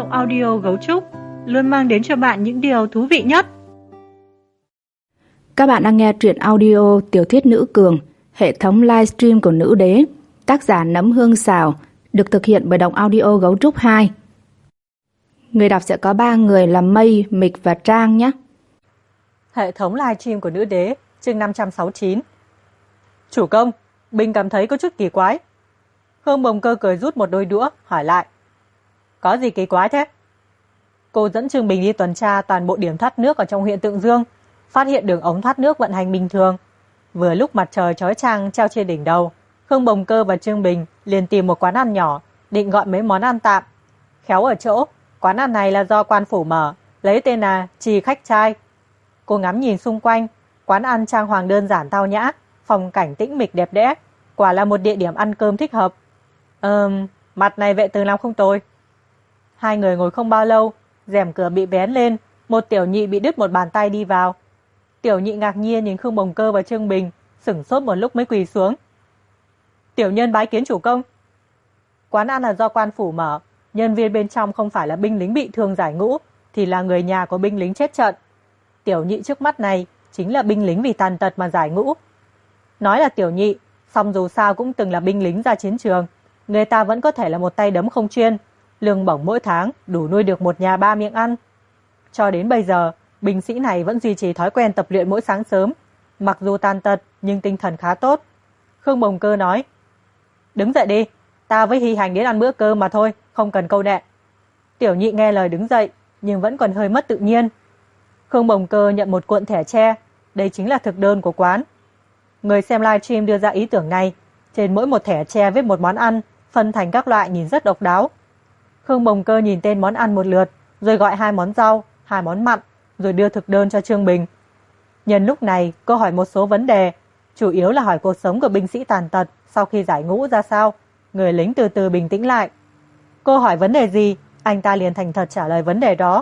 Động Audio Gấu Trúc luôn mang đến cho bạn những điều thú vị nhất. Các bạn đang nghe truyện audio Tiểu thuyết Nữ Cường, hệ thống livestream của Nữ Đế, tác giả Nấm Hương Xào, được thực hiện bởi Động Audio Gấu Trúc 2. Người đọc sẽ có 3 người là Mây, Mịch và Trang nhé. Hệ thống livestream của Nữ Đế, chương 569. Chủ công, Bình cảm thấy có chút kỳ quái. Hương Bồng Cơ cười rút một đôi đũa, hỏi lại. Có gì kỳ quái thế? Cô dẫn Trương Bình đi tuần tra toàn bộ điểm thoát nước ở trong huyện Tượng Dương, phát hiện đường ống thoát nước vận hành bình thường. Vừa lúc mặt trời chói chang treo trên đỉnh đầu, Hương Bồng Cơ và Trương Bình liền tìm một quán ăn nhỏ, định gọi mấy món ăn tạm. Khéo ở chỗ, quán ăn này là do quan phủ mở, lấy tên là Trì Khách Trai. Cô ngắm nhìn xung quanh, quán ăn trang hoàng đơn giản tao nhã, phong cảnh tĩnh mịch đẹp đẽ, quả là một địa điểm ăn cơm thích hợp. Mặt này vệ tử làm không tồi. Hai người ngồi không bao lâu, rèm cửa bị vén lên, một tiểu nhị bị đứt một bàn tay đi vào. Tiểu nhị ngạc nhiên nhìn Khương Bồng Cơ và Trương Bình, sửng sốt một lúc mới quỳ xuống. Tiểu nhân bái kiến chủ công. Quán ăn là do quan phủ mở, nhân viên bên trong không phải là binh lính bị thương giải ngũ, thì là người nhà của binh lính chết trận. Tiểu nhị trước mắt này chính là binh lính vì tàn tật mà giải ngũ. Nói là tiểu nhị, song dù sao cũng từng là binh lính ra chiến trường, người ta vẫn có thể là một tay đấm không chuyên, lương bổng mỗi tháng đủ nuôi được một nhà 3 miệng ăn. Cho đến bây giờ, binh sĩ này vẫn duy trì thói quen tập luyện mỗi sáng sớm, mặc dù tàn tật nhưng tinh thần khá tốt. Khương Bồng Cơ nói, đứng dậy đi, ta với Hy Hành đến ăn bữa cơm mà thôi, không cần câu nệ. Tiểu nhị nghe lời đứng dậy, nhưng vẫn còn hơi mất tự nhiên. Khương Bồng Cơ nhận một cuộn thẻ tre, đây chính là thực đơn của quán. Người xem livestream đưa ra ý tưởng này, trên mỗi một thẻ tre viết một món ăn, phân thành các loại nhìn rất độc đáo. Khương Bồng Cơ nhìn tên món ăn một lượt, rồi gọi 2 món rau, 2 món mặn, rồi đưa thực đơn cho Trương Bình. Nhân lúc này, cô hỏi một số vấn đề, chủ yếu là hỏi cuộc sống của binh sĩ tàn tật sau khi giải ngũ ra sao. Người lính từ từ bình tĩnh lại. Cô hỏi vấn đề gì, anh ta liền thành thật trả lời vấn đề đó.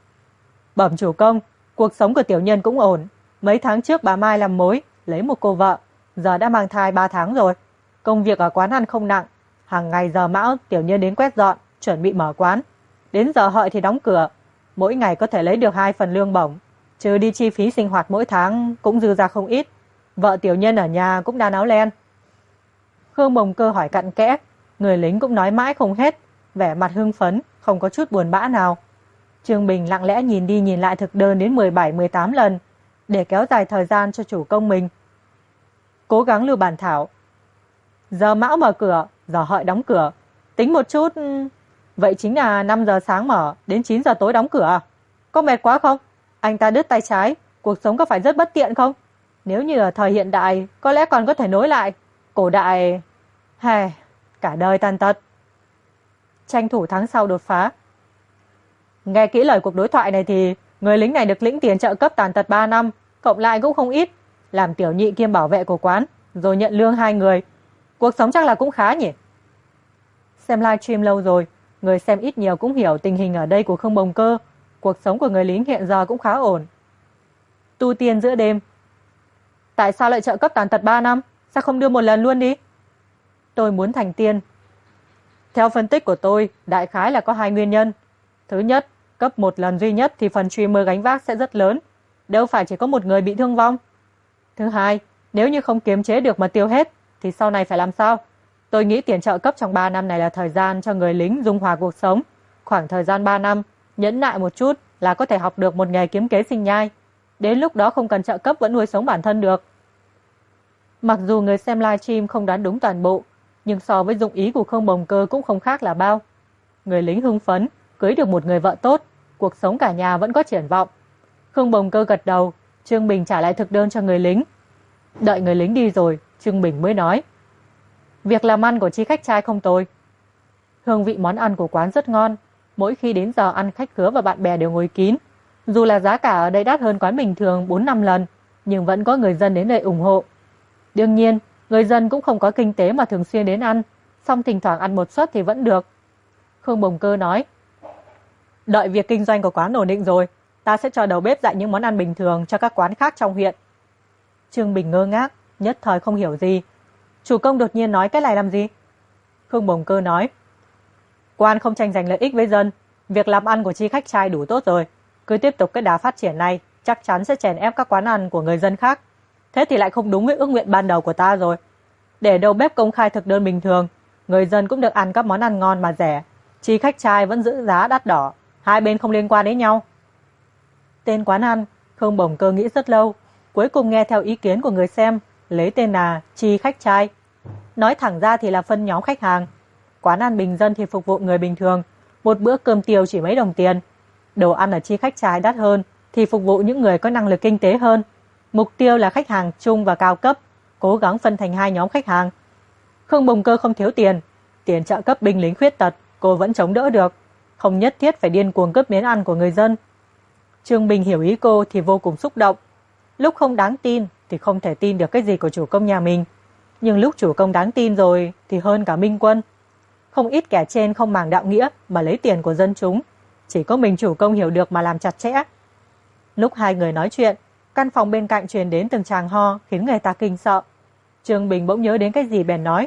Bẩm chủ công, cuộc sống của tiểu nhân cũng ổn. Mấy tháng trước bà Mai làm mối, lấy một cô vợ, giờ đã mang thai 3 tháng rồi. Công việc ở quán ăn không nặng, hàng ngày giờ mão tiểu nhân đến quét dọn, chuẩn bị mở quán. Đến giờ hợi thì đóng cửa, mỗi ngày có thể lấy được 2 phần lương bổng, trừ đi chi phí sinh hoạt mỗi tháng cũng dư ra không ít. Vợ tiểu nhân ở nhà cũng đan áo len. Khương Bồng Cơ hỏi cặn kẽ, người lính cũng nói mãi không hết, vẻ mặt hưng phấn, không có chút buồn bã nào. Trương Bình lặng lẽ nhìn đi nhìn lại thực đơn đến 17-18 lần, để kéo dài thời gian cho chủ công mình. Cố gắng lưu bản thảo. Giờ mão mở cửa, giờ hợi đóng cửa. Tính một chút, vậy chính là 5 giờ sáng mở, đến 9 giờ tối đóng cửa. Có mệt quá không? Anh ta đứt tay trái, cuộc sống có phải rất bất tiện không? Nếu như ở thời hiện đại, có lẽ còn có thể nối lại. Cổ đại... cả đời tàn tật. Tranh thủ tháng sau đột phá. Nghe kỹ lời cuộc đối thoại này thì người lính này được lĩnh tiền trợ cấp tàn tật 3 năm, cộng lại cũng không ít, làm tiểu nhị kiêm bảo vệ của quán, rồi nhận lương 2 người. Cuộc sống chắc là cũng khá nhỉ? Xem livestream lâu rồi, người xem ít nhiều cũng hiểu tình hình ở đây của Khương Bồng Cơ. Cuộc sống của người lính hiện giờ cũng khá ổn. Tu tiên giữa đêm. Tại sao lại trợ cấp tàn tật 3 năm? Sao không đưa một lần luôn đi? Tôi muốn thành tiên. Theo phân tích của tôi, đại khái là có 2 nguyên nhân. Thứ nhất, cấp 1 lần duy nhất thì phần streamer gánh vác sẽ rất lớn, đâu phải chỉ có một người bị thương vong. Thứ hai, nếu như không kiềm chế được mà tiêu hết, thì sau này phải làm sao? Tôi nghĩ tiền trợ cấp trong 3 năm này là thời gian cho người lính dung hòa cuộc sống. Khoảng thời gian 3 năm, nhẫn nại một chút là có thể học được một nghề kiếm kế sinh nhai. Đến lúc đó không cần trợ cấp vẫn nuôi sống bản thân được. Mặc dù người xem livestream không đoán đúng toàn bộ, nhưng so với dụng ý của Khương Bồng Cơ cũng không khác là bao. Người lính hưng phấn, cưới được một người vợ tốt, cuộc sống cả nhà vẫn có triển vọng. Khương Bồng Cơ gật đầu, Trương Bình trả lại thực đơn cho người lính. Đợi người lính đi rồi, Trương Bình mới nói. Việc làm ăn của Chi Khách Trai không tồi. Hương vị món ăn của quán rất ngon, mỗi khi đến giờ ăn khách khứa và bạn bè đều ngồi kín. Dù là giá cả ở đây đắt hơn quán bình thường 4-5 lần, nhưng vẫn có người dân đến đây ủng hộ. Đương nhiên, người dân cũng không có kinh tế mà thường xuyên đến ăn, song thỉnh thoảng ăn một suất thì vẫn được. Khương Bồng Cơ nói, đợi việc kinh doanh của quán ổn định rồi, ta sẽ cho đầu bếp dạy những món ăn bình thường cho các quán khác trong huyện. Trương Bình ngơ ngác, nhất thời không hiểu gì. Chủ công đột nhiên nói cái này làm gì? Khương Bồng Cơ nói, quan không tranh giành lợi ích với dân, Việc làm ăn của Chi khách trai đủ tốt rồi. Cứ tiếp tục cái đà phát triển này, chắc chắn sẽ chèn ép các quán ăn của người dân khác. Thế thì lại không đúng với ước nguyện ban đầu của ta rồi. Để đầu bếp công khai thực đơn bình thường, người dân cũng được ăn các món ăn ngon mà rẻ. Chi khách trai vẫn giữ giá đắt đỏ, hai bên không liên quan đến nhau. Tên quán ăn, Khương Bồng Cơ nghĩ rất lâu, cuối cùng nghe theo ý kiến của người xem, lấy tên là Chi khách trai. Nói thẳng ra thì là phân nhóm khách hàng. Quán ăn bình dân thì phục vụ người bình thường, một bữa cơm tiêu chỉ mấy đồng tiền. Đồ ăn ở Chi khách trai đắt hơn thì phục vụ những người có năng lực kinh tế hơn. Mục tiêu là khách hàng trung và cao cấp, cố gắng phân thành hai nhóm khách hàng. Khương Bồng Cơ không thiếu tiền trợ cấp binh lính khuyết tật cô vẫn chống đỡ được, không nhất thiết phải điên cuồng cướp miếng ăn của người dân. Trương Bình hiểu ý cô thì vô cùng xúc động. Lúc không đáng tin thì không thể tin được cái gì của chủ công nhà mình, nhưng lúc chủ công đáng tin rồi thì hơn cả Minh Quân. Không ít kẻ trên không màng đạo nghĩa mà lấy tiền của dân chúng, chỉ có mình chủ công hiểu được mà làm chặt chẽ. Lúc hai người nói chuyện, căn phòng bên cạnh truyền đến từng tràng ho khiến người ta kinh sợ. Trương Bình bỗng nhớ đến cái gì bèn nói: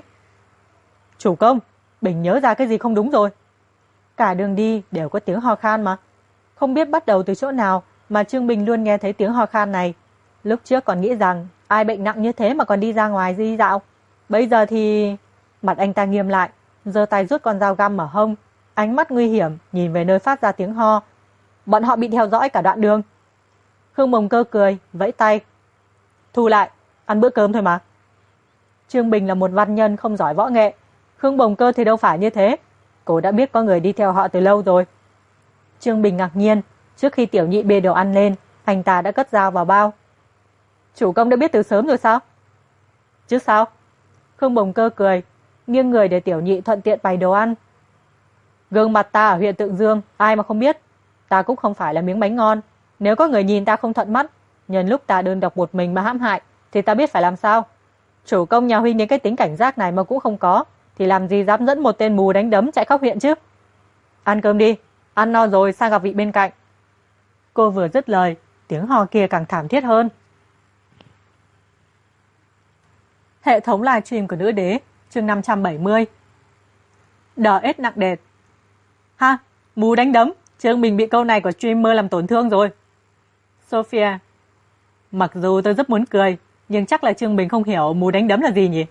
"Chủ công, Bình nhớ ra cái gì không đúng rồi." Cả đường đi đều có tiếng ho khan mà. Không biết bắt đầu từ chỗ nào mà Trương Bình luôn nghe thấy tiếng ho khan này. Lúc trước còn nghĩ rằng ai bệnh nặng như thế mà còn đi ra ngoài đi dạo. Bây giờ thì... Mặt anh ta nghiêm lại, giơ tay rút con dao găm ở hông, ánh mắt nguy hiểm nhìn về nơi phát ra tiếng ho. Bọn họ bị theo dõi cả đoạn đường. Khương Bồng Cơ cười, vẫy tay: "Thu lại, ăn bữa cơm thôi mà." Trương Bình là một văn nhân không giỏi võ nghệ, Khương Bồng Cơ thì đâu phải như thế. Cô đã biết có người đi theo họ từ lâu rồi. Trương Bình ngạc nhiên, trước khi Tiểu Nhị bê đồ ăn lên, anh ta đã cất dao vào bao. "Chủ công đã biết từ sớm rồi sao?" "Chứ sao?" Khương Bồng Cơ cười, nghiêng người để Tiểu Nhị thuận tiện bày đồ ăn. "Gương mặt ta ở huyện Tượng Dương, ai mà không biết. Ta cũng không phải là miếng bánh ngon. Nếu có người nhìn ta không thuận mắt, nhân lúc ta đơn độc một mình mà hãm hại, thì ta biết phải làm sao. Chủ công nhà huynh đến cái tính cảnh giác này mà cũng không có, thì làm gì dám dẫn một tên mù đánh đấm chạy khắp huyện chứ. Ăn cơm đi, ăn no rồi sang gặp vị bên cạnh." Cô vừa dứt lời, tiếng hò kia càng thảm thiết hơn. Hệ thống livestream của Nữ Đế, chương 570. Đờ ết nặng đệt. Ha, mù đánh đấm, Trương Bình bị câu này của streamer làm tổn thương rồi. Sophia: "Mặc dù tôi rất muốn cười, nhưng chắc là Trương Bình không hiểu mù đánh đấm là gì nhỉ?"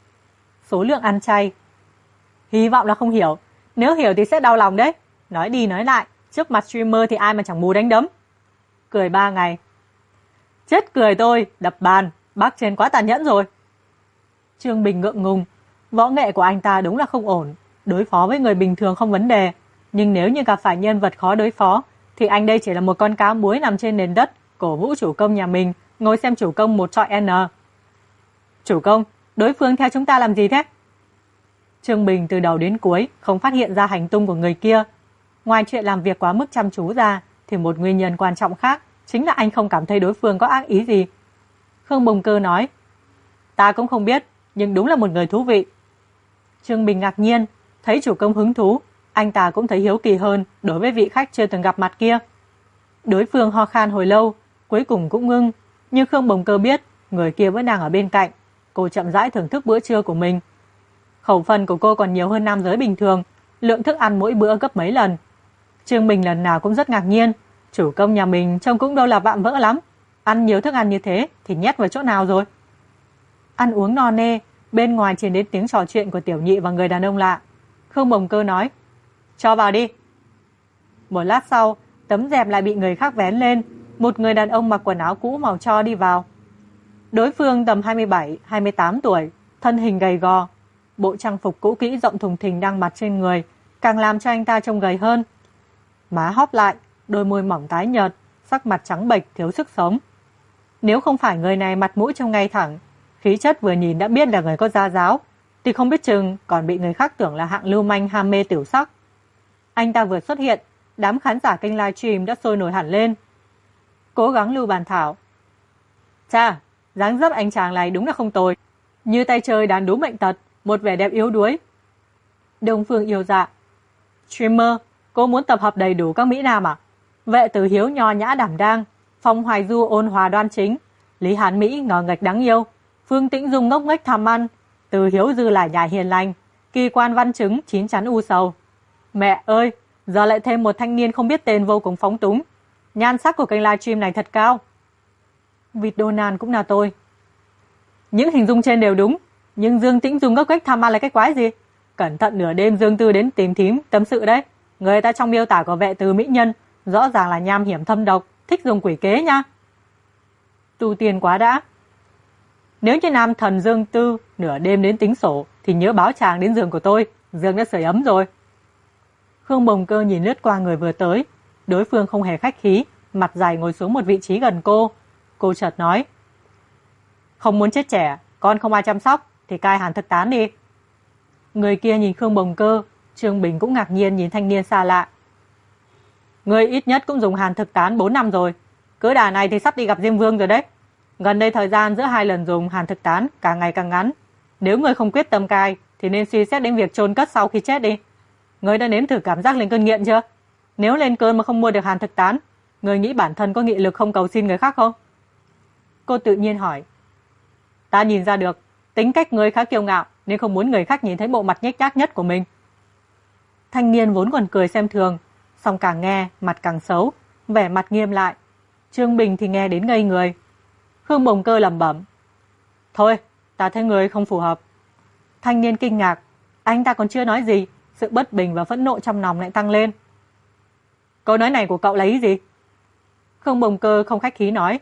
Số lượng ăn chay: "Hy vọng là không hiểu, nếu hiểu thì sẽ đau lòng đấy. Nói đi nói lại, trước mặt streamer thì ai mà chẳng mù đánh đấm." Cười 3 ngày: "Chết cười tôi, đập bàn, bác trên quá tàn nhẫn rồi." Trương Bình ngượng ngùng, võ nghệ của anh ta đúng là không ổn, đối phó với người bình thường không vấn đề, nhưng nếu như gặp phải nhân vật khó đối phó, thì anh đây chỉ là một con cá muối nằm trên nền đất, cổ vũ chủ công nhà mình, ngồi xem chủ công một trọi N. "Chủ công, đối phương theo chúng ta làm gì thế?" Trương Bình từ đầu đến cuối không phát hiện ra hành tung của người kia. Ngoài chuyện làm việc quá mức chăm chú ra, thì một nguyên nhân quan trọng khác chính là anh không cảm thấy đối phương có ác ý gì. Khương Bồng Cơ nói: "Ta cũng không biết, nhưng đúng là một người thú vị." Trương Bình ngạc nhiên, thấy chủ công hứng thú, anh ta cũng thấy hiếu kỳ hơn đối với vị khách chưa từng gặp mặt kia. Đối phương ho khan hồi lâu, cuối cùng cũng ngưng, nhưng Khương Bồng Cơ biết người kia vẫn đang ở bên cạnh. Cô chậm rãi thưởng thức bữa trưa của mình. Khẩu phần của cô còn nhiều hơn nam giới bình thường, lượng thức ăn mỗi bữa gấp mấy lần. Trương Bình lần nào cũng rất ngạc nhiên, chủ công nhà mình trông cũng đâu là vạm vỡ lắm, ăn nhiều thức ăn như thế thì nhét vào chỗ nào rồi. Ăn uống no nê, bên ngoài truyền đến tiếng trò chuyện của Tiểu Nhị và người đàn ông lạ. Khương Bồng Cơ nói: "Cho vào đi." Một lát sau, tấm rèm lại bị người khác vén lên, một người đàn ông mặc quần áo cũ màu tro đi vào. Đối phương tầm 27, 28 tuổi, thân hình gầy gò, bộ trang phục cũ kỹ rộng thùng thình đang mặc trên người, càng làm cho anh ta trông gầy hơn. Má hóp lại, đôi môi mỏng tái nhợt, sắc mặt trắng bệch thiếu sức sống. Nếu không phải người này mặt mũi trông ngay thẳng, khí chất vừa nhìn đã biết là người có gia giáo, thì không biết chừng còn bị người khác tưởng là hạng lưu manh ham mê tiểu sắc. Anh ta vừa xuất hiện, đám khán giả kênh livestream đã sôi nổi hẳn lên. Cố gắng lưu bàn thảo: "Chà, dáng dấp anh chàng này đúng là không tồi, như tay chơi đàn đúm mệnh tật, một vẻ đẹp yếu đuối." Đông Phương Yêu Dạ: "Streamer, cô muốn tập hợp đầy đủ các mỹ nam à? Vệ Tử Hiếu nho nhã đảm đang, Phong Hoài Du ôn hòa đoan chính, Lý Hán Mỹ ngờ nghệch đáng yêu, Phương Tĩnh Dung ngốc nghếch tham ăn, Từ Hiếu Dư lại nhại hiền lành, Kỳ Quan Văn Chứng chín chắn u sầu. Mẹ ơi, Giờ lại thêm một thanh niên không biết tên vô cùng phóng túng. Nhan sắc của kênh livestream này thật cao. Vịt Donald cũng là tôi. Những hình dung trên đều đúng, nhưng Dương Tĩnh dùng các quách tham ma là cái quái gì? Cẩn thận nửa đêm Dương Tư đến tìm thím tâm sự đấy. Người ta trong miêu tả của vệ từ mỹ nhân rõ ràng là nham hiểm thâm độc, thích dùng quỷ kế nha. Tu tiên quá đã. Nếu như nam thần Dương Tư nửa đêm đến tính sổ thì nhớ báo chàng đến giường của tôi, giường đã sưởi ấm rồi. Khương Bồng Cơ nhìn lướt qua người vừa tới, đối phương không hề khách khí, mặt dày ngồi xuống một vị trí gần cô. Cô chợt nói: "Không muốn chết trẻ, con không ai chăm sóc thì cai hàn thực tán đi." Người kia nhìn Khương Bồng Cơ, Trương Bình cũng ngạc nhiên nhìn thanh niên xa lạ. "Ngươi ít nhất cũng dùng hàn thực tán 4 năm rồi, cứ đà này thì sắp đi gặp Diêm Vương rồi đấy. Gần đây thời gian giữa 2 lần dùng hàn thực tán càng ngày càng ngắn, nếu ngươi không quyết tâm cai thì nên suy xét đến việc chôn cất sau khi chết đi. Ngươi đã nếm thử cảm giác lên cơn nghiện chưa? Nếu lên cơn mà không mua được hàn thực tán, ngươi nghĩ bản thân có nghị lực không cầu xin người khác không?" Cô tự nhiên hỏi. "Ta nhìn ra được, tính cách ngươi khá kiêu ngạo nên không muốn người khác nhìn thấy bộ mặt nhếch nhác nhất của mình." Thanh niên vốn còn cười xem thường, song càng nghe mặt càng xấu, vẻ mặt nghiêm lại. Trương Bình thì nghe đến ngây người. Khương Bồng Cơ lẩm bẩm: "Thôi, ta thấy người không phù hợp." Thanh niên kinh ngạc, anh ta còn chưa nói gì, sự bất bình và phẫn nộ trong lòng lại tăng lên. "Câu nói này của cậu là ý gì?" Khương Bồng Cơ không khách khí nói: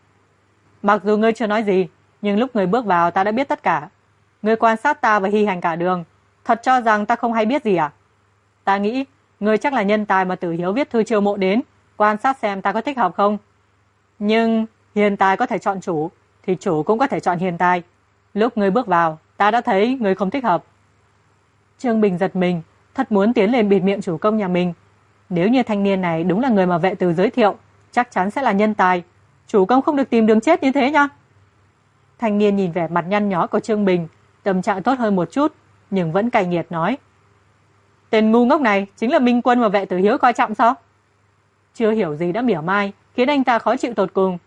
"Mặc dù ngươi chưa nói gì, nhưng lúc ngươi bước vào ta đã biết tất cả. Ngươi quan sát ta và Hy Hành cả đường, thật cho rằng ta không hay biết gì à? Ta nghĩ ngươi chắc là nhân tài mà Tử Hiếu viết thư chiêu mộ đến, quan sát xem ta có thích hợp không. Nhưng hiền tài có thể chọn chủ, thì chủ cũng có thể chọn hiền tài. Lúc ngươi bước vào, ta đã thấy ngươi không thích hợp." Trương Bình giật mình, thật muốn tiến lên bịt miệng chủ công nhà mình. Nếu như thanh niên này đúng là người mà vệ từ giới thiệu, chắc chắn sẽ là nhân tài. Chủ công không được tìm đường chết như thế nha. Thanh niên nhìn vẻ mặt nhăn nhó của Trương Bình, tâm trạng tốt hơn một chút, nhưng vẫn cay nghiệt nói: "Tên ngu ngốc này chính là minh quân mà vệ tử Hiếu coi trọng sao?" Chưa hiểu gì đã mỉa mai, khiến anh ta khó chịu tột cùng.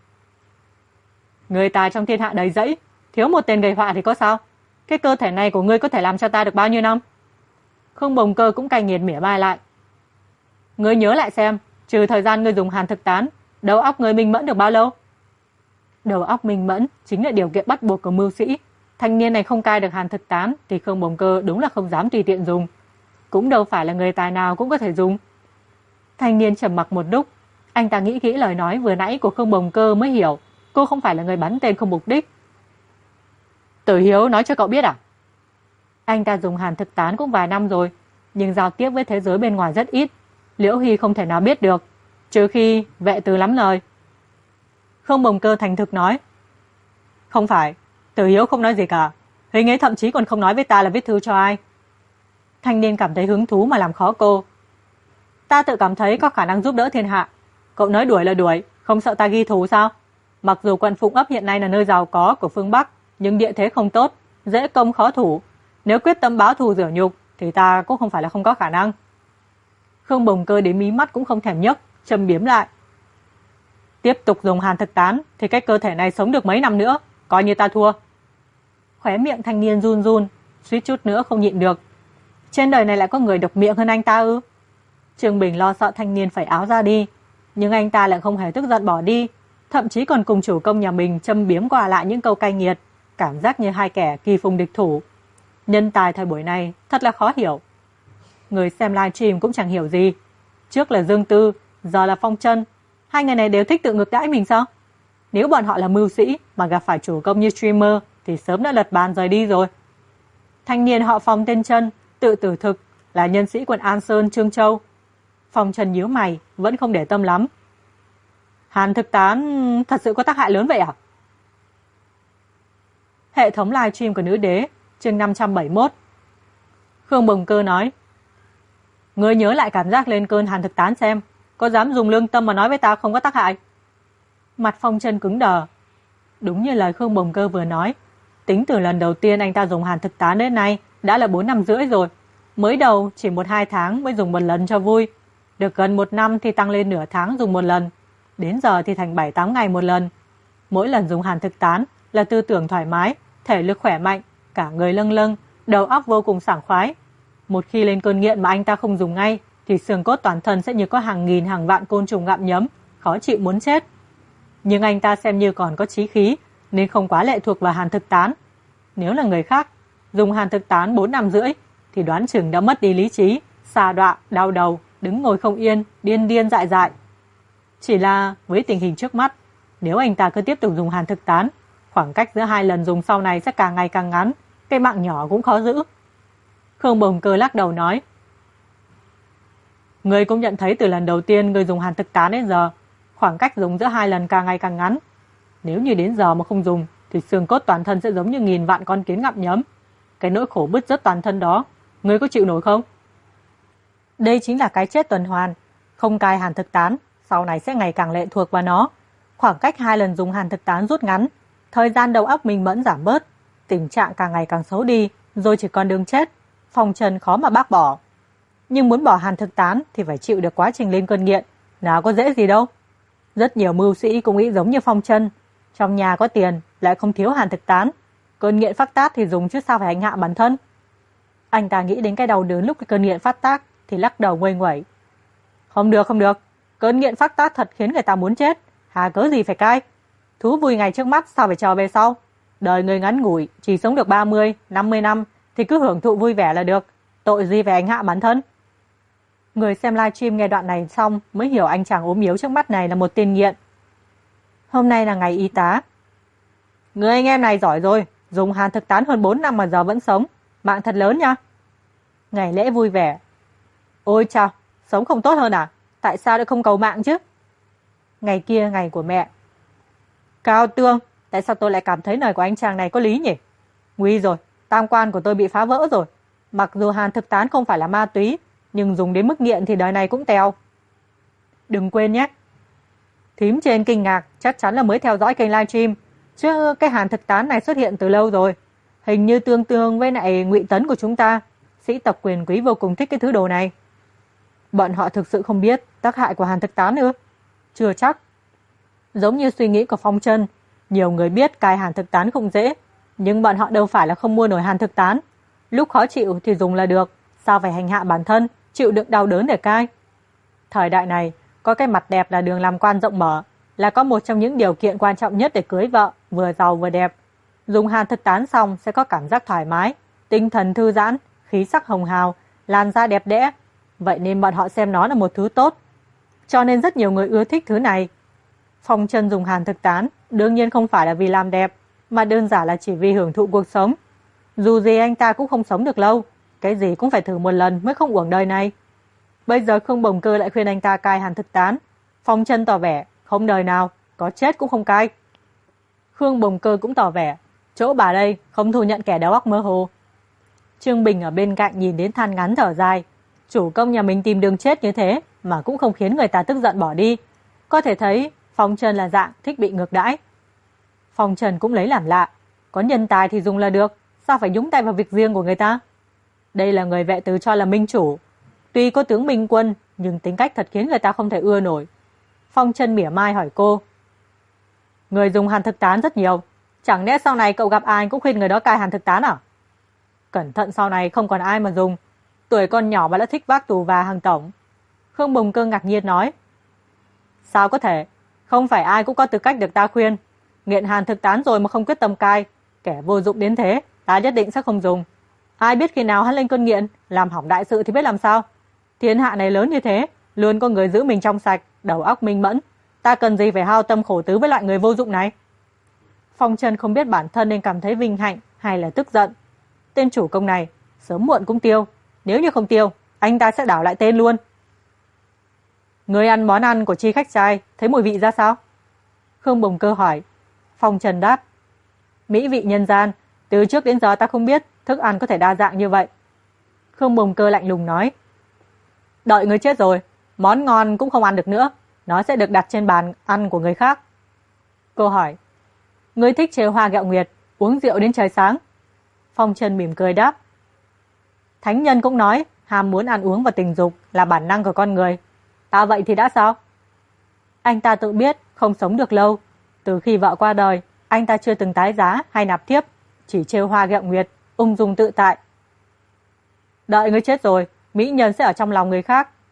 "Người tài trong thiên hạ đầy rẫy, thiếu một tên gây họa thì có sao? Cái cơ thể này của ngươi có thể làm cho ta được bao nhiêu năm?" Khương Bồng Cơ cũng cay nghiệt mỉa mai lại. "Ngươi nhớ lại xem, trừ thời gian ngươi dùng hàn thực tán, đầu óc ngươi minh mẫn được bao lâu?" Đầu óc minh mẫn chính là điều kiện bắt buộc của mưu sĩ. Thanh niên này không cai được hàn thực tán thì Khương Bồng Cơ đúng là không dám tùy tiện dùng. Cũng đâu phải là người tài nào cũng có thể dùng. Thanh niên trầm mặc một lúc, anh ta nghĩ kỹ lời nói vừa nãy của Khương Bồng Cơ mới hiểu cô không phải là người bắn tên không mục đích. "Tử Hiếu nói cho cậu biết à?" Anh ta dùng hàn thực tán cũng vài năm rồi, nhưng giao tiếp với thế giới bên ngoài rất ít. Liễu Hy không thể nào biết được, trừ khi vệ từ lắm lời. Khương Bồng Cơ thành thực nói: "Không phải, Tử Hiếu không nói gì cả. Hình ấy thậm chí còn không nói với ta là viết thư cho ai." Thanh niên cảm thấy hứng thú mà làm khó cô. "Ta tự cảm thấy có khả năng giúp đỡ thiên hạ. Cậu nói đuổi là đuổi, không sợ ta ghi thù sao? Mặc dù quận Phụng Ấp hiện nay là nơi giàu có của phương Bắc, nhưng địa thế không tốt, dễ công khó thủ. Nếu quyết tâm báo thù rửa nhục thì ta cũng không phải là không có khả năng." Khương Bồng Cơ đến mí mắt cũng không thèm nhấc, châm biếm lại: "Tiếp tục dùng hàn thực tán thì cái cơ thể này sống được mấy năm nữa, coi như ta thua." Khóe miệng thanh niên run run, suýt chút nữa không nhịn được. Trên đời này lại có người độc miệng hơn anh ta ư? Trương Bình lo sợ thanh niên phải áo ra đi, nhưng anh ta lại không hề tức giận bỏ đi, thậm chí còn cùng chủ công nhà mình châm biếm qua lại những câu cay nghiệt, cảm giác như hai kẻ kỳ phùng địch thủ. Nhân tài thời buổi này thật là khó hiểu. Người xem livestream cũng chẳng hiểu gì. Trước là Dương Tư, giờ là Phong Chân. Hai người này đều thích tự ngược đãi mình sao? Nếu bọn họ là mưu sĩ mà gặp phải chủ công như streamer thì sớm đã lật bàn rời đi rồi. Thanh niên họ Phong tên Chân, tự tử thực, là nhân sĩ quận An Sơn, Trương Châu. Phong Chân nhíu mày, vẫn không để tâm lắm. Hàn thực tán thật sự có tác hại lớn vậy à? Hệ thống livestream của Nữ Đế, chương 571. Khương Bồng Cơ nói: "Ngươi nhớ lại cảm giác lên cơn hàn thực tán xem, có dám dùng lương tâm mà nói với ta không có tác hại?" Mặt Phong Chân cứng đờ. Đúng như lời Khương Bồng Cơ vừa nói, tính từ lần đầu tiên anh ta dùng hàn thực tán đến nay đã là 4 năm rưỡi rồi. Mới đầu chỉ 1-2 tháng mới dùng một lần cho vui, được gần 1 năm thì tăng lên nửa tháng dùng một lần, đến giờ thì thành 7-8 ngày một lần. Mỗi lần dùng hàn thực tán là tư tưởng thoải mái, thể lực khỏe mạnh, cả người lâng lâng, đầu óc vô cùng sảng khoái. Một khi lên cơn nghiện mà anh ta không dùng ngay thì xương cốt toàn thân sẽ như có hàng nghìn hàng vạn côn trùng gặm nhấm, khó chịu muốn chết. Nhưng anh ta xem như còn có chí khí, nên không quá lệ thuộc vào hàn thực tán. Nếu là người khác, dùng hàn thực tán 4 năm rưỡi, thì đoán chừng đã mất đi lý trí, xà đọa, đau đầu, đứng ngồi không yên, điên điên dại dại. Chỉ là với tình hình trước mắt, nếu anh ta cứ tiếp tục dùng hàn thực tán, khoảng cách giữa 2 lần dùng sau này sẽ càng ngày càng ngắn, cái mạng nhỏ cũng khó giữ. Khương Bồng Cơ lắc đầu nói, người cũng nhận thấy từ lần đầu tiên người dùng hàn thực tán đến giờ, khoảng cách dùng giữa 2 lần càng ngày càng ngắn. Nếu như đến giờ mà không dùng, thì xương cốt toàn thân sẽ giống như nghìn vạn con kiến gặm nhấm. Cái nỗi khổ bứt rứt toàn thân đó, người có chịu nổi không? Đây chính là cái chết tuần hoàn. Không cai hàn thực tán, sau này sẽ ngày càng lệ thuộc vào nó. Khoảng cách 2 lần dùng hàn thực tán rút ngắn, thời gian đầu óc minh mẫn giảm bớt, tình trạng càng ngày càng xấu đi, rồi chỉ còn đường chết. Phong Trần khó mà bác bỏ. Nhưng muốn bỏ hàn thực tán thì phải chịu được quá trình lên cơn nghiện, nào có dễ gì đâu. Rất nhiều mưu sĩ cũng nghĩ giống như Phong Trần, trong nhà có tiền lại không thiếu hàn thực tán, cơn nghiện phát tác thì dùng chứ sao phải hành hạ bản thân. Anh ta nghĩ đến cái đau đớn lúc cái cơn nghiện phát tác thì lắc đầu nguây nguẩy. Không được, cơn nghiện phát tác thật khiến người ta muốn chết, hà cớ gì phải cai. Thú vui ngày trước mắt sao phải chờ về sau. Đời người ngắn ngủi, chỉ sống được 30, 50 năm thì cứ hưởng thụ vui vẻ là được, tội gì phải hành hạ bản thân. Người xem livestream nghe đoạn này xong mới hiểu anh chàng ốm yếu trước mắt này là một tên nghiện. Hôm nay là ngày y tá. Người anh em này giỏi rồi, dùng hàn thực tán hơn 4 năm mà giờ vẫn sống, mạng thật lớn nha. Ngày lễ vui vẻ. Ôi chao, sống không tốt hơn à? Tại sao lại không cầu mạng chứ? Ngày kia ngày của mẹ. Cao Tương, tại sao tôi lại cảm thấy lời của anh chàng này có lý nhỉ? Nguy rồi, tam quan của tôi bị phá vỡ rồi. Mặc dù hàn thực tán không phải là ma túy, nhưng dùng đến mức nghiện thì đời này cũng teo. Đừng quên nhé. Thím trên kinh ngạc, chắc chắn là mới theo dõi kênh livestream, chứ cái hàn thực tán này xuất hiện từ lâu rồi. Hình như tương tương với lại Ngụy Tấn của chúng ta. Sĩ tộc quyền quý vô cùng thích cái thứ đồ này. Bọn họ thực sự không biết tác hại của hàn thực tán nữa. Chưa chắc. Giống như suy nghĩ của Phong Trân, nhiều người biết cai hàn thực tán không dễ, nhưng bọn họ đâu phải là không mua nổi hàn thực tán. Lúc khó chịu thì dùng là được, sao phải hành hạ bản thân, chịu đựng đau đớn để cai. Thời đại này, có cái mặt đẹp là đường làm quan rộng mở, là có một trong những điều kiện quan trọng nhất để cưới vợ, vừa giàu vừa đẹp. Dùng hàn thực tán xong sẽ có cảm giác thoải mái, tinh thần thư giãn, khí sắc hồng hào, làn da đẹp đẽ. Vậy nên bọn họ xem nó là một thứ tốt. Cho nên rất nhiều người ưa thích thứ này. Phong Trân dùng hàn thực tán đương nhiên không phải là vì làm đẹp, mà đơn giản là chỉ vì hưởng thụ cuộc sống. Dù gì anh ta cũng không sống được lâu, cái gì cũng phải thử một lần mới không uổng đời này. Bây giờ Khương Bồng Cơ lại khuyên anh ta cai hàn thực tán. Phong Trân tỏ vẻ không đời nào, có chết cũng không cai. Khương Bồng Cơ cũng tỏ vẻ chỗ bà đây không thu nhận kẻ đầu óc mơ hồ. Trương Bình ở bên cạnh nhìn đến than ngắn thở dài. Chủ công nhà mình tìm đường chết như thế mà cũng không khiến người ta tức giận bỏ đi. Có thể thấy Phong Trần là dạng thích bị ngược đãi. Phong Trần cũng lấy làm lạ. Có nhân tài thì dùng là được, sao phải nhúng tay vào việc riêng của người ta? Đây là người vệ tứ cho là minh chủ. Tuy có tướng minh quân, nhưng tính cách thật khiến người ta không thể ưa nổi. Phong Trần mỉa mai hỏi cô. Người dùng hàn thực tán rất nhiều. Chẳng lẽ sau này cậu gặp ai cũng khuyên người đó cai hàn thực tán à? Cẩn thận sau này không còn ai mà dùng. Tuổi con nhỏ mà đã thích vác tù và hàng tổng. Khương Bồng Cơ ngạc nhiên nói. Sao có thể? Không phải ai cũng có tư cách được ta khuyên. Nghiện hàn thực tán rồi mà không quyết tâm cai, kẻ vô dụng đến thế, ta nhất định sẽ không dùng. Ai biết khi nào hắn lên cơn nghiện, làm hỏng đại sự thì biết làm sao. Thiên hạ này lớn như thế, luôn có người giữ mình trong sạch, đầu óc minh mẫn. Ta cần gì phải hao tâm khổ tứ với loại người vô dụng này? Phong Trần không biết bản thân nên cảm thấy vinh hạnh hay là tức giận. Tên chủ công này, sớm muộn cũng tiêu. Nếu như không tiêu, anh ta sẽ đảo lại tên luôn. Người ăn món ăn của Chi khách trai, thấy mùi vị ra sao? Khương Bồng Cơ hỏi. Phong Trần đáp. Mỹ vị nhân gian, từ trước đến giờ ta không biết thức ăn có thể đa dạng như vậy. Khương Bồng Cơ lạnh lùng nói. Đợi người chết rồi, món ngon cũng không ăn được nữa, nó sẽ được đặt trên bàn ăn của người khác. Cô hỏi. Ngươi thích trêu hoa gẹo nguyệt, uống rượu đến trời sáng. Phong Trần mỉm cười đáp. Thánh nhân cũng nói, ham muốn ăn uống và tình dục là bản năng của con người. Ta vậy thì đã sao? Anh ta tự biết không sống được lâu. Từ khi vợ qua đời, anh ta chưa từng tái giá hay nạp thiếp, chỉ trêu hoa gẹo nguyệt, ung dung tự tại. Đợi người chết rồi, mỹ nhân sẽ ở trong lòng người khác,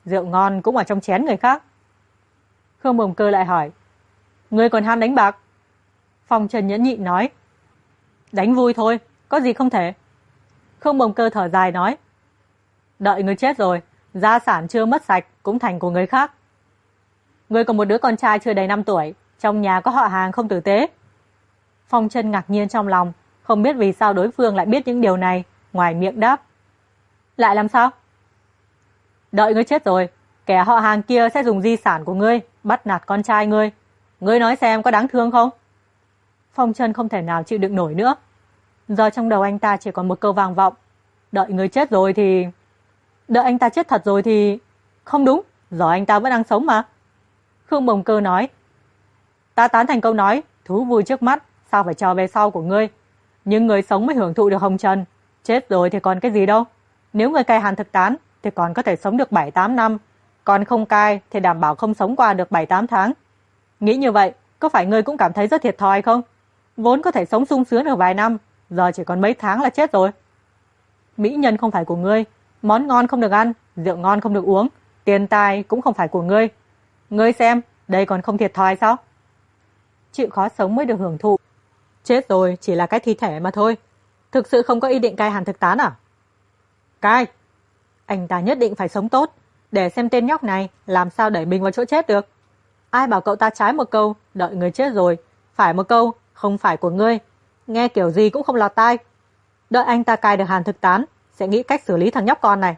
rượu ngon cũng ở trong chén người khác. Khương Bồng Cơ lại hỏi, ngươi còn ham đánh bạc? Phong Trần nhẫn nhịn nói, đánh vui thôi, có gì không thể. Khương Bồng Cơ thở dài nói, đợi ngươi chết rồi, gia sản chưa mất sạch cũng thành của người khác. Ngươi còn một đứa con trai chưa đầy 5 tuổi, trong nhà có họ hàng không tử tế. Phong Trần ngạc nhiên trong lòng, không biết vì sao đối phương lại biết những điều này, ngoài miệng đáp, lại làm sao? Đợi ngươi chết rồi, kẻ họ hàng kia sẽ dùng di sản của ngươi bắt nạt con trai ngươi. Ngươi nói xem có đáng thương không? Phong Trần không thể nào chịu đựng nổi nữa. Giờ trong đầu anh ta chỉ còn một câu vang vọng, đợi ngươi chết rồi thì... Đợi anh ta chết thật rồi thì... Không đúng, giờ anh ta vẫn đang sống mà. Khương Bồng Cơ nói, ta tán thành câu nói, thú vui trước mắt, sao phải chờ về sau của ngươi. Nhưng người sống mới hưởng thụ được hồng trần, chết rồi thì còn cái gì đâu. Nếu người cai hàn thực tán thì còn có thể sống được 7-8 năm, còn không cai thì đảm bảo không sống qua được 7-8 tháng. Nghĩ như vậy, có phải ngươi cũng cảm thấy rất thiệt thòi không? Vốn có thể sống sung sướng được vài năm, giờ chỉ còn mấy tháng là chết rồi. Mỹ nhân không phải của ngươi, món ngon không được ăn, rượu ngon không được uống, tiền tài cũng không phải của ngươi. Ngươi xem, đây còn không thiệt thòi sao? Chịu khó sống mới được hưởng thụ. Chết rồi chỉ là cái thi thể mà thôi. Thực sự không có ý định cai hàn thực tán à? Cai! Anh ta nhất định phải sống tốt, để xem tên nhóc này làm sao đẩy mình vào chỗ chết được. Ai bảo cậu ta trái một câu, đợi người chết rồi, phải một câu, không phải của ngươi. Nghe kiểu gì cũng không lọt tai. Đợi anh ta cai được hàn thực tán, sẽ nghĩ cách xử lý thằng nhóc con này.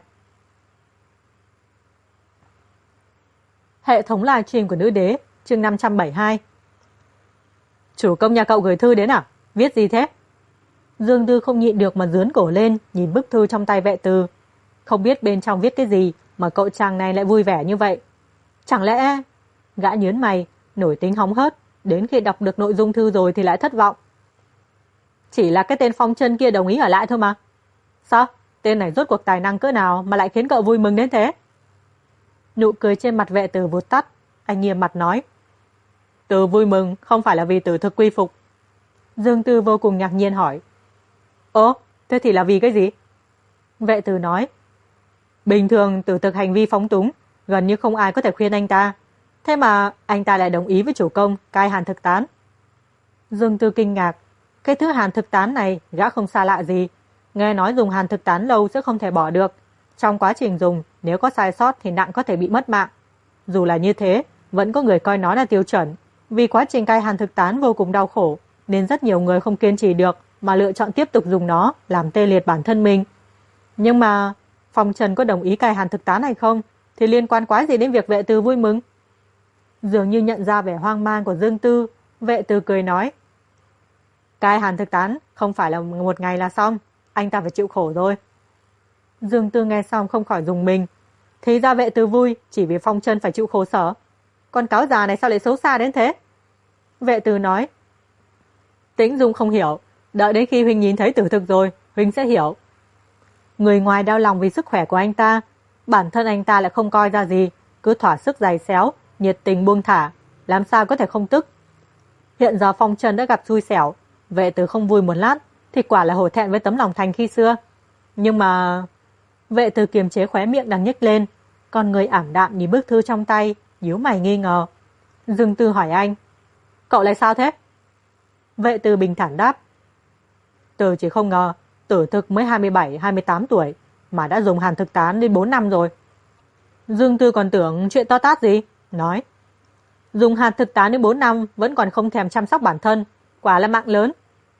Hệ thống livestream của nữ đế, chương 572. Chủ công nhà cậu gửi thư đến à? Viết gì thế? Dương Tư không nhịn được mà dướn cổ lên, nhìn bức thư trong tay Vệ Từ. Không biết bên trong viết cái gì mà cậu chàng này lại vui vẻ như vậy. Chẳng lẽ... Gã nhớn mày, nổi tính hóng hớt, đến khi đọc được nội dung thư rồi thì lại thất vọng. Chỉ là cái tên Phong Trân kia đồng ý ở lại thôi mà. Sao? Tên này rốt cuộc tài năng cỡ nào mà lại khiến cậu vui mừng đến thế? Nụ cười trên mặt Vệ Từ vụt tắt, anh nghiêm mặt nói, Từ vui mừng không phải là vì Tử Thực quy phục. Dương Tư vô cùng ngạc nhiên hỏi, ố, thế thì là vì cái gì? Vệ Từ nói, bình thường Tử Thực hành vi phóng túng, gần như không ai có thể khuyên anh ta. Thế mà anh ta lại đồng ý với chủ công cai hàn thực tán. Dương Tư kinh ngạc, cái thứ hàn thực tán này gã không xa lạ gì. Nghe nói dùng hàn thực tán lâu sẽ không thể bỏ được. Trong quá trình dùng, nếu có sai sót thì nặng có thể bị mất mạng. Dù là như thế, vẫn có người coi nó là tiêu chuẩn. Vì quá trình cai hàn thực tán vô cùng đau khổ, nên rất nhiều người không kiên trì được mà lựa chọn tiếp tục dùng nó làm tê liệt bản thân mình. Nhưng mà Phong Trần có đồng ý cai hàn thực tán hay không thì liên quan quá gì đến việc Vệ Từ vui mừng? Dường như nhận ra vẻ hoang mang của Dương Tư, Vệ Từ cười nói, cai hàn thực tán không phải là một ngày là xong, anh ta phải chịu khổ rồi. Dương Tư nghe xong không khỏi rùng mình. Thì ra Vệ Từ vui chỉ vì Phong Trân phải chịu khổ sở. Con cáo già này sao lại xấu xa đến thế? Vệ Từ nói, Tĩnh Dung không hiểu, đợi đến khi huynh nhìn thấy Tử Thực rồi, huynh sẽ hiểu. Người ngoài đau lòng vì sức khỏe của anh ta, bản thân anh ta lại không coi ra gì, cứ thỏa sức giày xéo, nhiệt tình buông thả, làm sao có thể không tức. Hiện giờ Phong Trân đã gặp xui xẻo, Vệ Từ không vui một lát thì quả là hổ thẹn với tấm lòng thành khi xưa. Nhưng mà... Vệ Từ kiềm chế khóe miệng đang nhếch lên, con người ảm đạm nhìn bức thư trong tay, nhíu mày nghi ngờ. Dương Tư hỏi anh, cậu lại sao thế? Vệ Từ bình thản đáp, Từ chỉ không ngờ Tử Thực mới 27-28 tuổi mà đã dùng hàn thực tán đến 4 năm rồi. Dương Tư còn tưởng chuyện to tát gì, nói, dùng hàn thực tán đến 4 năm vẫn còn không thèm chăm sóc bản thân, quả là mạng lớn.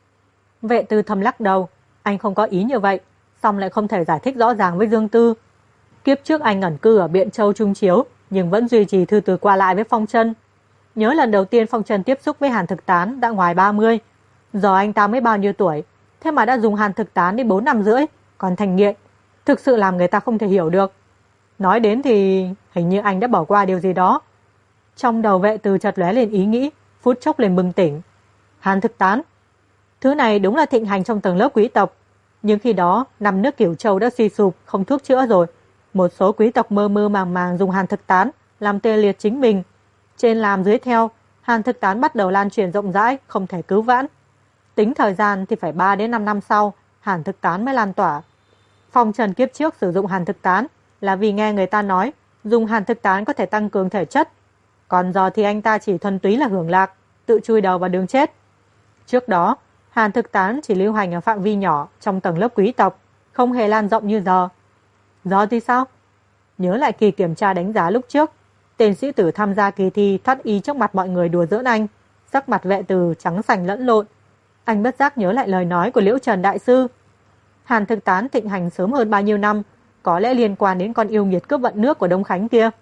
Vệ Từ thầm lắc đầu, anh không có ý như vậy, xong lại không thể giải thích rõ ràng với Dương Tư. Kiếp trước anh ẩn cư ở Biện Châu Trung Chiếu, nhưng vẫn duy trì thư từ qua lại với Phong Trân. Nhớ lần đầu tiên Phong Trân tiếp xúc với hàn thực tán đã ngoài 30, giờ anh ta mới bao nhiêu tuổi, thế mà đã dùng hàn thực tán đến 4 năm rưỡi, còn thành nghiện, thực sự làm người ta không thể hiểu được. Nói đến thì hình như anh đã bỏ qua điều gì đó. Trong đầu Vệ Từ chợt lóe lên ý nghĩ, phút chốc lên bừng tỉnh. Hàn thực tán, thứ này đúng là thịnh hành trong tầng lớp quý tộc, nhưng khi đó năm nước Cửu Châu đã suy sụp, không thuốc chữa rồi. Một số quý tộc mơ mơ màng màng dùng hàn thực tán làm tê liệt chính mình. Trên làm dưới theo, hàn thực tán bắt đầu lan truyền rộng rãi, không thể cứu vãn. Tính thời gian thì phải 3 đến 5 năm sau, hàn thực tán mới lan tỏa. Phong Trần kiếp trước sử dụng hàn thực tán là vì nghe người ta nói dùng hàn thực tán có thể tăng cường thể chất, còn giờ thì anh ta chỉ thuần túy là hưởng lạc, tự chui đầu vào đường chết. Trước đó, hàn thực tán chỉ lưu hành ở phạm vi nhỏ trong tầng lớp quý tộc, không hề lan rộng như giờ. Giờ thì sao? Nhớ lại kỳ kiểm tra đánh giá lúc trước, tên sĩ tử tham gia kỳ thi thoát y trước mặt mọi người đùa giỡn anh, sắc mặt vệ tử trắng sành lẫn lộn. Anh bất giác nhớ lại lời nói của Liễu Trần đại sư. Hàn thực tán thịnh hành sớm hơn bao nhiêu năm, có lẽ liên quan đến con yêu nghiệt cướp vận nước của Đông Khánh kia.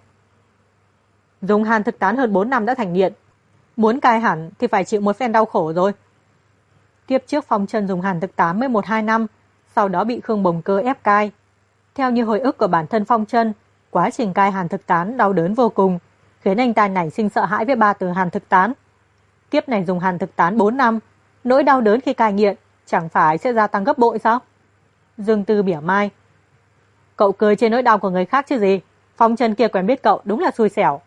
Dùng hàn thực tán hơn 4 năm đã thành nghiện, muốn cai hẳn thì phải chịu một phen đau khổ rồi. Tiếp trước Phong Trân dùng hàn thực tán mới 1-2 năm, sau đó bị Khương Bồng Cơ ép cai. Theo như hồi ức của bản thân Phong Trân, quá trình cai hàn thực tán đau đớn vô cùng, khiến anh ta nảy sinh sợ hãi với 3 từ hàn thực tán. Kiếp này dùng hàn thực tán 4 năm, nỗi đau đớn khi cai nghiện chẳng phải sẽ gia tăng gấp bội sao? Dương Tư mỉa mai. Cậu cười trên nỗi đau của người khác chứ gì? Phong Trân kia quen biết cậu đúng là xui xẻo.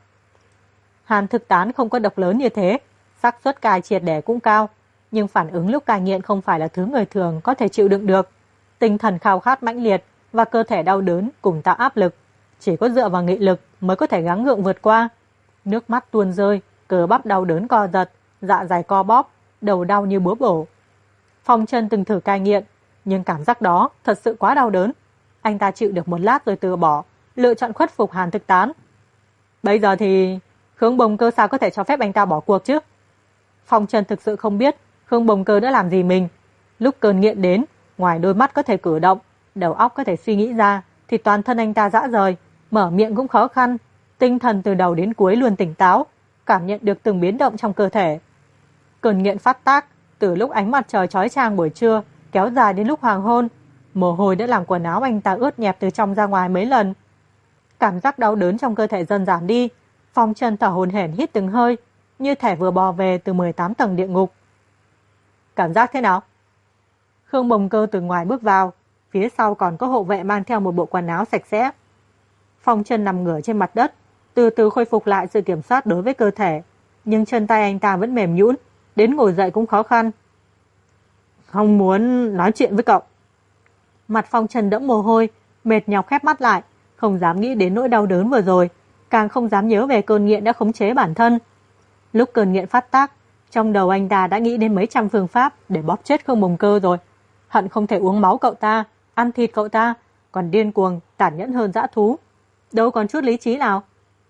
Hàn thực tán không có độc lớn như thế, xác suất cai triệt để cũng cao, nhưng phản ứng lúc cai nghiện không phải là thứ người thường có thể chịu đựng được. Tinh thần khao khát mãnh liệt và cơ thể đau đớn cùng tạo áp lực, chỉ có dựa vào nghị lực mới có thể gắng gượng vượt qua. Nước mắt tuôn rơi, cơ bắp đau đớn co giật, dạ dày co bóp, đầu đau như búa bổ. Phong Trân từng thử cai nghiện, nhưng cảm giác đó thật sự quá đau đớn. Anh ta chịu được một lát rồi từ bỏ, lựa chọn khuất phục hàn thực tán. Bây giờ thì Khương Bồng Cơ sao có thể cho phép anh ta bỏ cuộc chứ? Phong Trân thực sự không biết Khương Bồng Cơ đã làm gì mình. Lúc cơn nghiện đến, ngoài đôi mắt có thể cử động, đầu óc có thể suy nghĩ ra, thì toàn thân anh ta rã rời, mở miệng cũng khó khăn, tinh thần từ đầu đến cuối luôn tỉnh táo, cảm nhận được từng biến động trong cơ thể. Cơn nghiện phát tác từ lúc ánh mặt trời chói chang buổi trưa kéo dài đến lúc hoàng hôn, mồ hôi đã làm quần áo anh ta ướt nhẹp từ trong ra ngoài mấy lần. Cảm giác đau đớn trong cơ thể dần giảm đi, Phong Trân thở hổn hển hít từng hơi, như thể vừa bò về từ 18 tầng địa ngục. Cảm giác thế nào? Khương Bồng Cơ từ ngoài bước vào, phía sau còn có hộ vệ mang theo một bộ quần áo sạch sẽ. Phong Trân nằm ngửa trên mặt đất, từ từ khôi phục lại sự kiểm soát đối với cơ thể, nhưng chân tay anh ta vẫn mềm nhũn, đến ngồi dậy cũng khó khăn. Không muốn nói chuyện với cậu. Mặt Phong Trân đẫm mồ hôi, mệt nhọc khép mắt lại, không dám nghĩ đến nỗi đau đớn vừa rồi, càng không dám nhớ về cơn nghiện đã khống chế bản thân. Lúc cơn nghiện phát tác, trong đầu anh ta đã nghĩ đến mấy trăm phương pháp để bóp chết Khương Bồng Cơ rồi. Hận không thể uống máu cậu ta, ăn thịt cậu ta, còn điên cuồng, tàn nhẫn hơn dã thú. Đâu còn chút lý trí nào.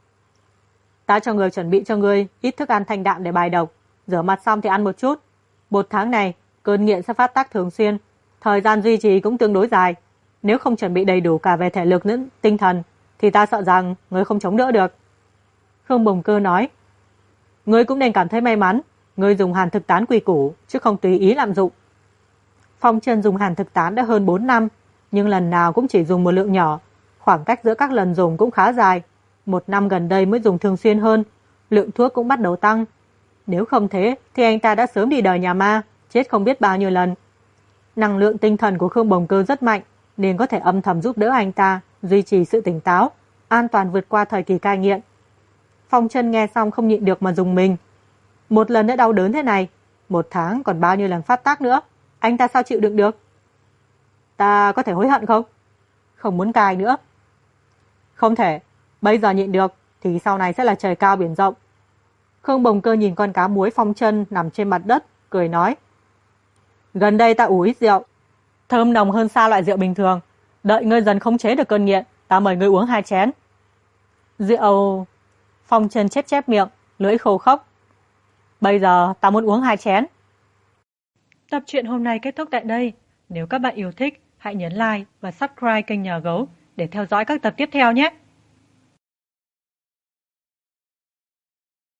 Ta cho người chuẩn bị cho ngươi ít thức ăn thanh đạm để bài độc, rửa mặt xong thì ăn một chút. 1 tháng này, cơn nghiện sẽ phát tác thường xuyên, thời gian duy trì cũng tương đối dài. Nếu không chuẩn bị đầy đủ cả về thể lực lẫn tinh thần, thì ta sợ rằng ngươi không chống đỡ được. Khương Bồng Cơ nói. Ngươi cũng nên cảm thấy may mắn, ngươi dùng hàn thực tán quy củ, chứ không tùy ý lạm dụng. Phong Trân dùng hàn thực tán đã hơn 4 năm, nhưng lần nào cũng chỉ dùng một lượng nhỏ. Khoảng cách giữa các lần dùng cũng khá dài. 1 năm gần đây mới dùng thường xuyên hơn, lượng thuốc cũng bắt đầu tăng. Nếu không thế thì anh ta đã sớm đi đời nhà ma, chết không biết bao nhiêu lần. Năng lượng tinh thần của Khương Bồng Cơ rất mạnh, nên có thể âm thầm giúp đỡ anh ta duy trì sự tỉnh táo, an toàn vượt qua thời kỳ cai nghiện. Phong Trân nghe xong không nhịn được mà dùng mình. Một lần đã đau đớn thế này, 1 tháng còn bao nhiêu lần phát tác nữa, anh ta sao chịu đựng được? Ta có thể hối hận không? Không muốn cai nữa. Không thể, bây giờ nhịn được thì sau này sẽ là trời cao biển rộng. Khương Bồng Cơ nhìn con cá muối Phong Trân nằm trên mặt đất, cười nói. Gần đây ta uống ít rượu, thơm nồng hơn xa loại rượu bình thường. Đợi ngươi dần khống chế được cơn nghiện, ta mời ngươi uống 2 chén. Rượu... Phong Trân chép chép miệng, lưỡi khô khốc. Bây giờ ta muốn uống 2 chén. Tập truyện hôm nay kết thúc tại đây. Nếu các bạn yêu thích, hãy nhấn like và subscribe kênh Nhà Gấu để theo dõi các tập tiếp theo nhé.